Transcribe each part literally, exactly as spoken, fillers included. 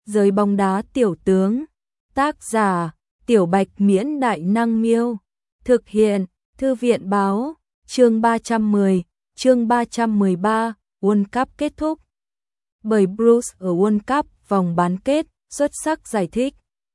Giới bóng đá tiểu tướng. Tác giả: Tiểu Bạch Miễn Đại Năng Miêu. Thực hiện: Thư viện báo. Chương ba trăm mười, chương ba trăm mười ba, World Cup kết thúc. Bởi Bruce ở World Cup vòng bán kết, xuất sắc giải thích.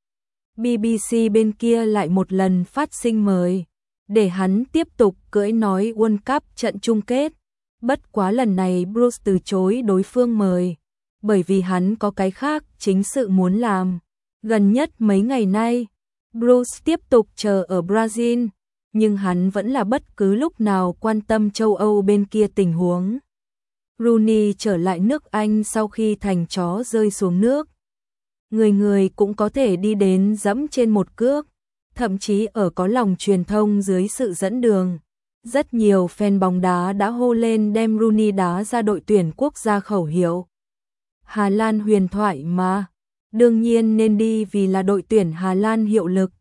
bê bê xê bên kia lại một lần phát sinh mời, để hắn tiếp tục cưỡi nói World Cup trận chung kết. Bất quá lần này Bruce từ chối đối phương mời, bởi vì hắn có cái khác chính sự muốn làm. Gần nhất mấy ngày nay, Bruce tiếp tục chờ ở Brazil, nhưng hắn vẫn là bất cứ lúc nào quan tâm châu Âu bên kia tình huống. Rooney trở lại nước Anh sau khi thành chó rơi xuống nước. Người người cũng có thể đi đến dẫm trên một cước, thậm chí ở có lòng truyền thông dưới sự dẫn đường. Rất nhiều fan bóng đá đã hô lên đem Rooney đá ra đội tuyển quốc gia khẩu hiệu. Hà Lan huyền thoại mà, đương nhiên nên đi vì là đội tuyển Hà Lan hiệu lực.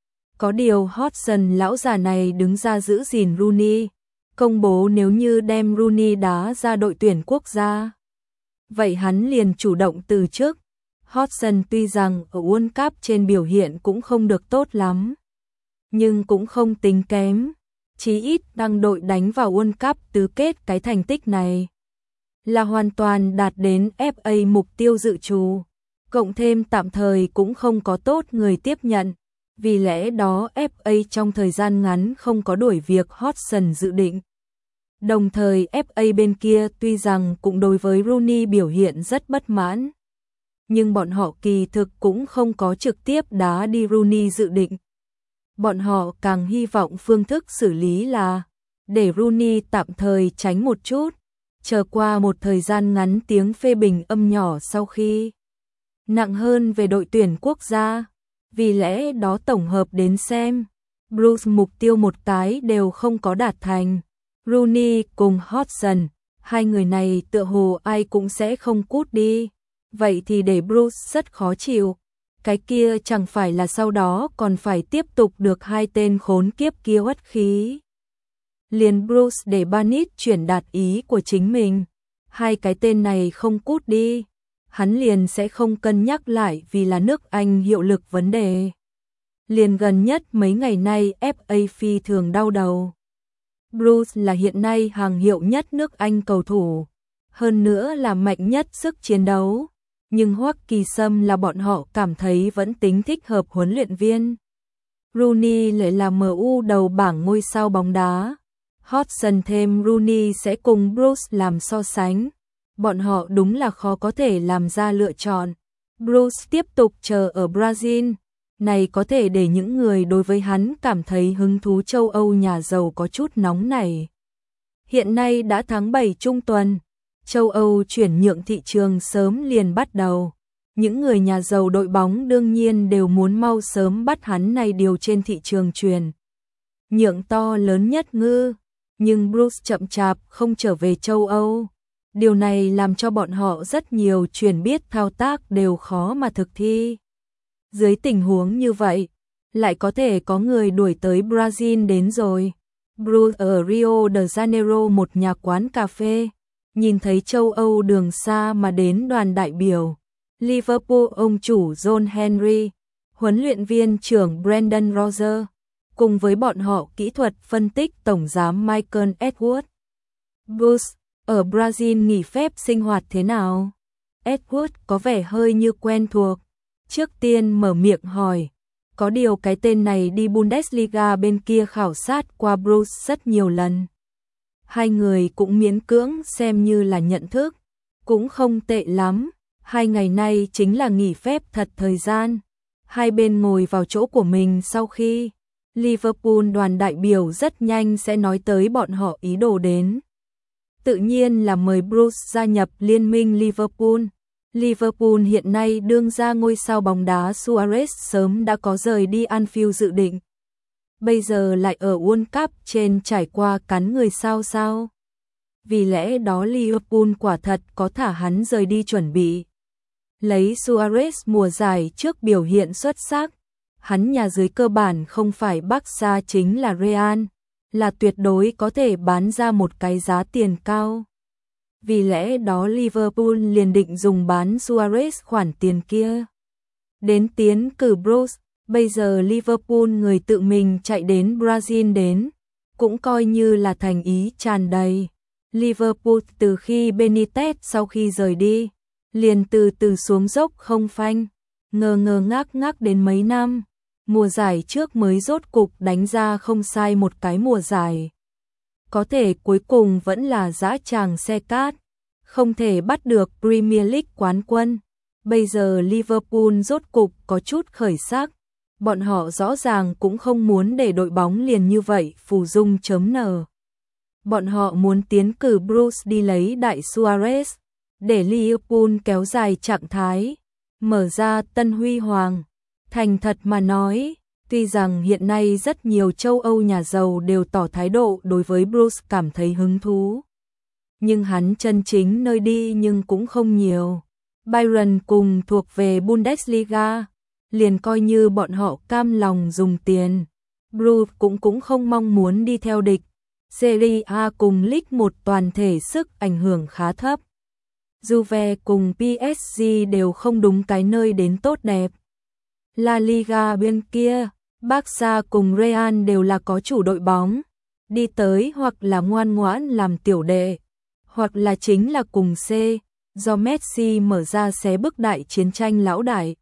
Có điều Hodgson lão già này đứng ra giữ gìn Rooney, công bố nếu như đem Rooney đá ra đội tuyển quốc gia, vậy hắn liền chủ động từ chức. Hodgson tuy rằng ở World Cup trên biểu hiện cũng không được tốt lắm, nhưng cũng không tính kém, chí ít đăng đội đánh vào World Cup tứ kết, cái thành tích này là hoàn toàn đạt đến ép a mục tiêu dự trù, cộng thêm tạm thời cũng không có tốt người tiếp nhận, vì lẽ đó ép a trong thời gian ngắn không có đuổi việc Hodgson dự định. Đồng thời ép a bên kia tuy rằng cũng đối với Rooney biểu hiện rất bất mãn, nhưng bọn họ kỳ thực cũng không có trực tiếp đá đi Rooney dự định. Bọn họ càng hy vọng phương thức xử lý là để Rooney tạm thời tránh một chút, chờ qua một thời gian ngắn tiếng phê bình âm nhỏ sau khi nặng hơn về đội tuyển quốc gia. Vì lẽ đó tổng hợp đến xem, Bruce mục tiêu một cái đều không có đạt thành. Rooney cùng Hodgson, hai người này tựa hồ ai cũng sẽ không cút đi, vậy thì để Bruce rất khó chịu. Cái kia chẳng phải là sau đó còn phải tiếp tục được hai tên khốn kiếp kia uất khí. Liền Bruce để Barnett chuyển đạt ý của chính mình, hai cái tên này không cút đi, hắn liền sẽ không cân nhắc lại vì là nước Anh hiệu lực vấn đề. Liền gần nhất mấy ngày nay ép a phi thường đau đầu. Bruce là hiện nay hàng hiệu nhất nước Anh cầu thủ, hơn nữa là mạnh nhất sức chiến đấu, nhưng Hoắc Kỳ Sâm là bọn họ cảm thấy vẫn tính thích hợp huấn luyện viên. Rooney lại là em u đầu bảng ngôi sao bóng đá. Hodgson thêm Rooney sẽ cùng Bruce làm so sánh. Bọn họ đúng là khó có thể làm ra lựa chọn. Bruce tiếp tục chờ ở Brazil, này có thể để những người đối với hắn cảm thấy hứng thú châu Âu nhà giàu có chút nóng nảy. Hiện nay đã tháng bảy trung tuần, châu Âu chuyển nhượng thị trường sớm liền bắt đầu. Những người nhà giàu đội bóng đương nhiên đều muốn mau sớm bắt hắn này điều trên thị trường chuyển nhượng to lớn nhất ngư, nhưng Bruce chậm chạp không trở về châu Âu. Điều này làm cho bọn họ rất nhiều chuyển biết thao tác đều khó mà thực thi. Dưới tình huống như vậy, lại có thể có người đuổi tới Brazil đến rồi. Bruce ở Rio de Janeiro một nhà quán cà phê, nhìn thấy châu Âu đường xa mà đến đoàn đại biểu Liverpool ông chủ John Henry, huấn luyện viên trưởng Brendan Rodgers, cùng với bọn họ kỹ thuật phân tích tổng giám Michael Edwards. Bruce, ở Brazil nghỉ phép sinh hoạt thế nào? Edwards có vẻ hơi như quen thuộc. Trước tiên mở miệng hỏi, có điều cái tên này đi Bundesliga bên kia khảo sát qua Bruce rất nhiều lần. Hai người cũng miễn cưỡng xem như là nhận thức, cũng không tệ lắm. Hai ngày nay chính là nghỉ phép thật thời gian. Hai bên ngồi vào chỗ của mình sau khi Liverpool đoàn đại biểu rất nhanh sẽ nói tới bọn họ ý đồ đến. Tự nhiên là mời Bruce gia nhập liên minh Liverpool. Liverpool hiện nay đương ra ngôi sao bóng đá Suarez sớm đã có rời đi Anfield dự định. Bây giờ lại ở World Cup trên trải qua cắn người sao sao. Vì lẽ đó Liverpool quả thật có thả hắn rời đi chuẩn bị. Lấy Suarez mùa giải trước biểu hiện xuất sắc, hắn nhà dưới cơ bản không phải Barca chính là Real, là tuyệt đối có thể bán ra một cái giá tiền cao. Vì lẽ đó Liverpool liền định dùng bán Suarez khoản tiền kia. Đến tiến cử Bruce, bây giờ Liverpool người tự mình chạy đến Brazil đến, cũng coi như là thành ý tràn đầy. Liverpool từ khi Benitez sau khi rời đi, liền từ từ xuống dốc không phanh, ngơ ngơ ngác ngác đến mấy năm. Mùa giải trước mới rốt cục đánh ra không sai một cái mùa giải. Có thể cuối cùng vẫn là dã tràng xe cát, không thể bắt được Premier League quán quân. Bây giờ Liverpool rốt cục có chút khởi sắc, bọn họ rõ ràng cũng không muốn để đội bóng liền như vậy phù dung chấm nở. Bọn họ muốn tiến cử Bruce đi lấy đại Suarez, để Liverpool kéo dài trạng thái, mở ra tân huy hoàng. Thành thật mà nói, tuy rằng hiện nay rất nhiều châu Âu nhà giàu đều tỏ thái độ đối với Bruce cảm thấy hứng thú, nhưng hắn chân chính nơi đi nhưng cũng không nhiều. Bayern cùng thuộc về Bundesliga, liền coi như bọn họ cam lòng dùng tiền. Bruce cũng cũng không mong muốn đi theo địch. Serie A cùng League một toàn thể sức ảnh hưởng khá thấp. Juve cùng pê ét giê đều không đúng cái nơi đến tốt đẹp. La Liga bên kia, Barca cùng Real đều là có chủ đội bóng, đi tới hoặc là ngoan ngoãn làm tiểu đệ, hoặc là chính là cùng C, do Messi mở ra xé bức đại chiến tranh lão đại.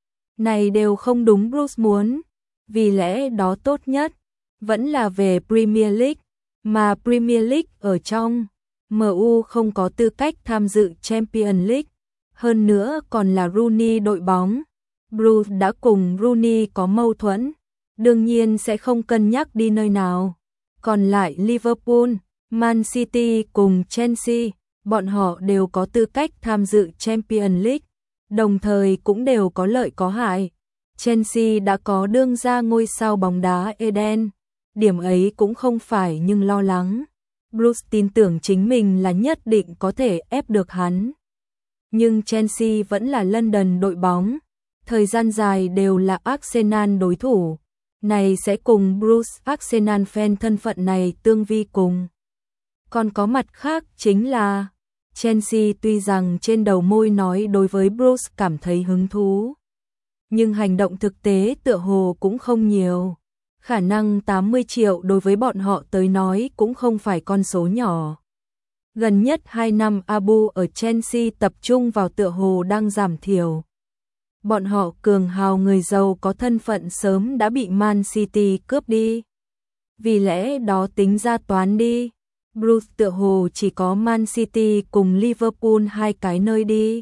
Này đều không đúng Bruce muốn, vì lẽ đó tốt nhất vẫn là về Premier League, mà Premier League ở trong, em u không có tư cách tham dự Champions League, hơn nữa còn là Rooney đội bóng. Bruce đã cùng Rooney có mâu thuẫn, đương nhiên sẽ không cân nhắc đi nơi nào. Còn lại Liverpool, Man City cùng Chelsea, bọn họ đều có tư cách tham dự Champions League, đồng thời cũng đều có lợi có hại. Chelsea đã có đương ra ngôi sao bóng đá Eden, điểm ấy cũng không phải nhưng lo lắng. Bruce tin tưởng chính mình là nhất định có thể ép được hắn. Nhưng Chelsea vẫn là London đội bóng, thời gian dài đều là Arsenal đối thủ, này sẽ cùng Bruce Arsenal fan thân phận này tương vi cùng. Còn có mặt khác chính là, Chelsea tuy rằng trên đầu môi nói đối với Bruce cảm thấy hứng thú, nhưng hành động thực tế tựa hồ cũng không nhiều. Khả năng tám mươi triệu đối với bọn họ tới nói cũng không phải con số nhỏ. Gần nhất hai năm Abu ở Chelsea tập trung vào tựa hồ đang giảm thiểu. Bọn họ cường hào người giàu có thân phận sớm đã bị Man City cướp đi. Vì lẽ đó tính ra toán đi, Bruce tựa hồ chỉ có Man City cùng Liverpool hai cái nơi đi.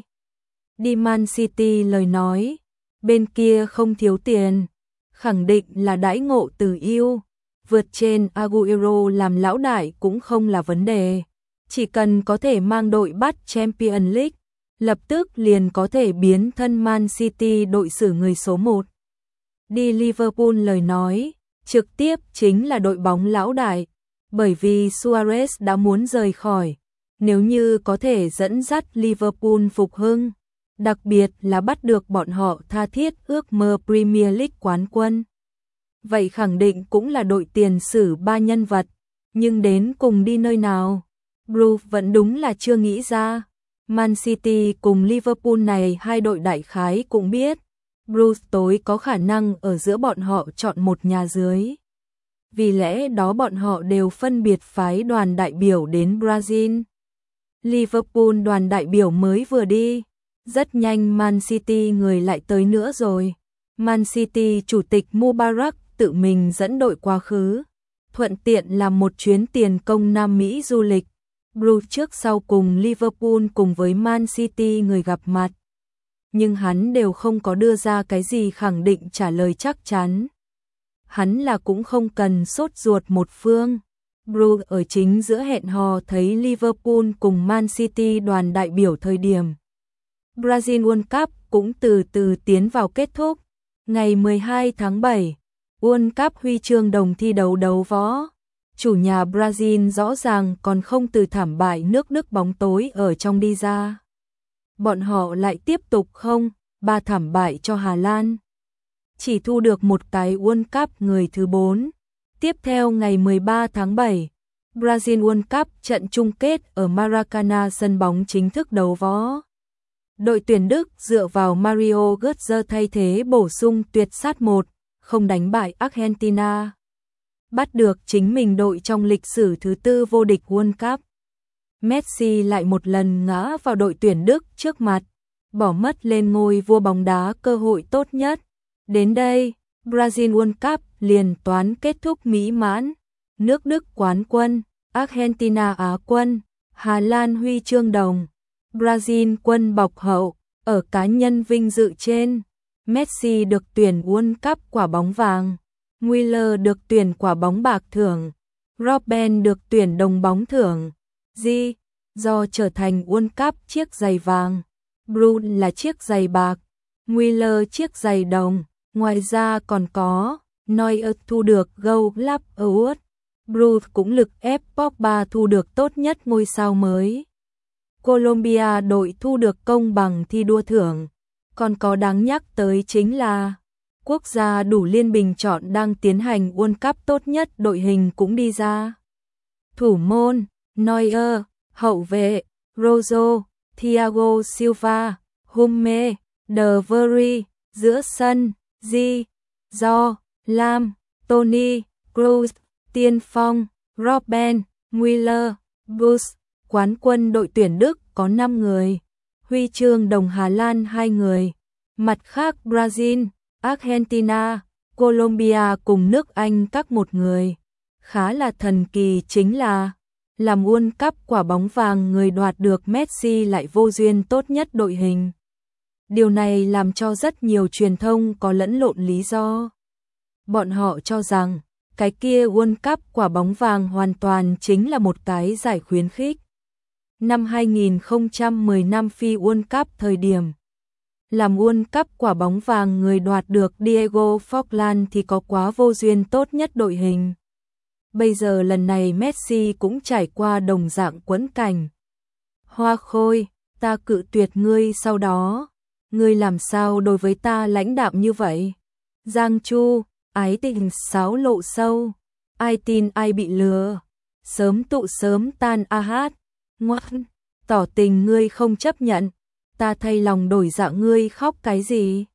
Đi Man City lời nói, bên kia không thiếu tiền, khẳng định là đãi ngộ từ yêu, vượt trên Aguero làm lão đại cũng không là vấn đề. Chỉ cần có thể mang đội bắt Champions League, lập tức liền có thể biến thân Man City đội xử người số một. Đi Liverpool lời nói, trực tiếp chính là đội bóng lão đại, bởi vì Suarez đã muốn rời khỏi. Nếu như có thể dẫn dắt Liverpool phục hưng, đặc biệt là bắt được bọn họ tha thiết ước mơ Premier League quán quân, vậy khẳng định cũng là đội tiền sử ba nhân vật, nhưng đến cùng đi nơi nào, Bruce vẫn đúng là chưa nghĩ ra. Man City cùng Liverpool này hai đội đại khái cũng biết, Bruce tối có khả năng ở giữa bọn họ chọn một nhà dưới. Vì lẽ đó bọn họ đều phân biệt phái đoàn đại biểu đến Brazil. Liverpool đoàn đại biểu mới vừa đi, rất nhanh Man City người lại tới nữa rồi. Man City chủ tịch Mubarak tự mình dẫn đội quá khứ, thuận tiện làm một chuyến tiền công Nam Mỹ du lịch. Bruce trước sau cùng Liverpool cùng với Man City người gặp mặt, nhưng hắn đều không có đưa ra cái gì khẳng định trả lời chắc chắn. Hắn là cũng không cần sốt ruột một phương. Bruce ở chính giữa hẹn hò thấy Liverpool cùng Man City đoàn đại biểu thời điểm Brazil World Cup cũng từ từ tiến vào kết thúc. Ngày mười hai tháng bảy, World Cup huy chương đồng thi đấu đấu võ. Chủ nhà Brazil rõ ràng còn không từ thảm bại nước Đức bóng tối ở trong đi ra. Bọn họ lại tiếp tục không, ba thảm bại cho Hà Lan. Chỉ thu được một cái World Cup người thứ bốn. Tiếp theo ngày mười ba tháng bảy, Brazil World Cup trận chung kết ở Maracana sân bóng chính thức đấu võ. Đội tuyển Đức dựa vào Mario Götze thay thế bổ sung tuyệt sát một không đánh bại Argentina. Bắt được chính mình đội trong lịch sử thứ tư vô địch World Cup. Messi lại một lần ngã vào đội tuyển Đức trước mặt, bỏ mất lên ngôi vua bóng đá cơ hội tốt nhất. Đến đây, Brazil World Cup liền toán kết thúc mỹ mãn. Nước Đức quán quân, Argentina á quân, Hà Lan huy chương đồng, Brazil quân bọc hậu. Ở cá nhân vinh dự trên, Messi được tuyển World Cup quả bóng vàng, Müller được tuyển quả bóng bạc thưởng, Robben được tuyển đồng bóng thưởng. G. Do trở thành World Cup chiếc giày vàng, Brune là chiếc giày bạc, Müller chiếc giày đồng. Ngoài ra còn có Neuer thu được Gold Glove Award, Bruce cũng lực ép Pogba thu được tốt nhất ngôi sao mới. Colombia đội thu được công bằng thi đua thưởng. Còn có đáng nhắc tới chính là quốc gia đủ liên bình chọn đang tiến hành World Cup tốt nhất đội hình cũng đi ra. Thủ môn Neuer, hậu vệ Rojo, Thiago Silva, Hummels, De Vrij, giữa sân G. Do, Lam, Toni, Kroos, tiên phong Robben, Müller, Bush. Quán quân đội tuyển Đức có năm người, huy chương đồng Hà Lan hai người. Mặt khác Brazil, Argentina, Colombia cùng nước Anh các một người. Khá là thần kỳ chính là làm World Cup quả bóng vàng người đoạt được Messi lại vô duyên tốt nhất đội hình. Điều này làm cho rất nhiều truyền thông có lẫn lộn lý do. Bọn họ cho rằng cái kia World Cup quả bóng vàng hoàn toàn chính là một cái giải khuyến khích. Năm hai nghìn không trăm mười lăm phi World Cup thời điểm làm World Cup quả bóng vàng người đoạt được Diego Forlán thì có quá vô duyên tốt nhất đội hình. Bây giờ lần này Messi cũng trải qua đồng dạng quẫn cảnh. Hoa Khôi, ta cự tuyệt ngươi sau đó, ngươi làm sao đối với ta lãnh đạm như vậy? Giang Chu, ái tình sáo lộ sâu, ai tin ai bị lừa, sớm tụ sớm tan a hát, ngoan, tỏ tình ngươi không chấp nhận, ta thay lòng đổi dạ ngươi khóc cái gì?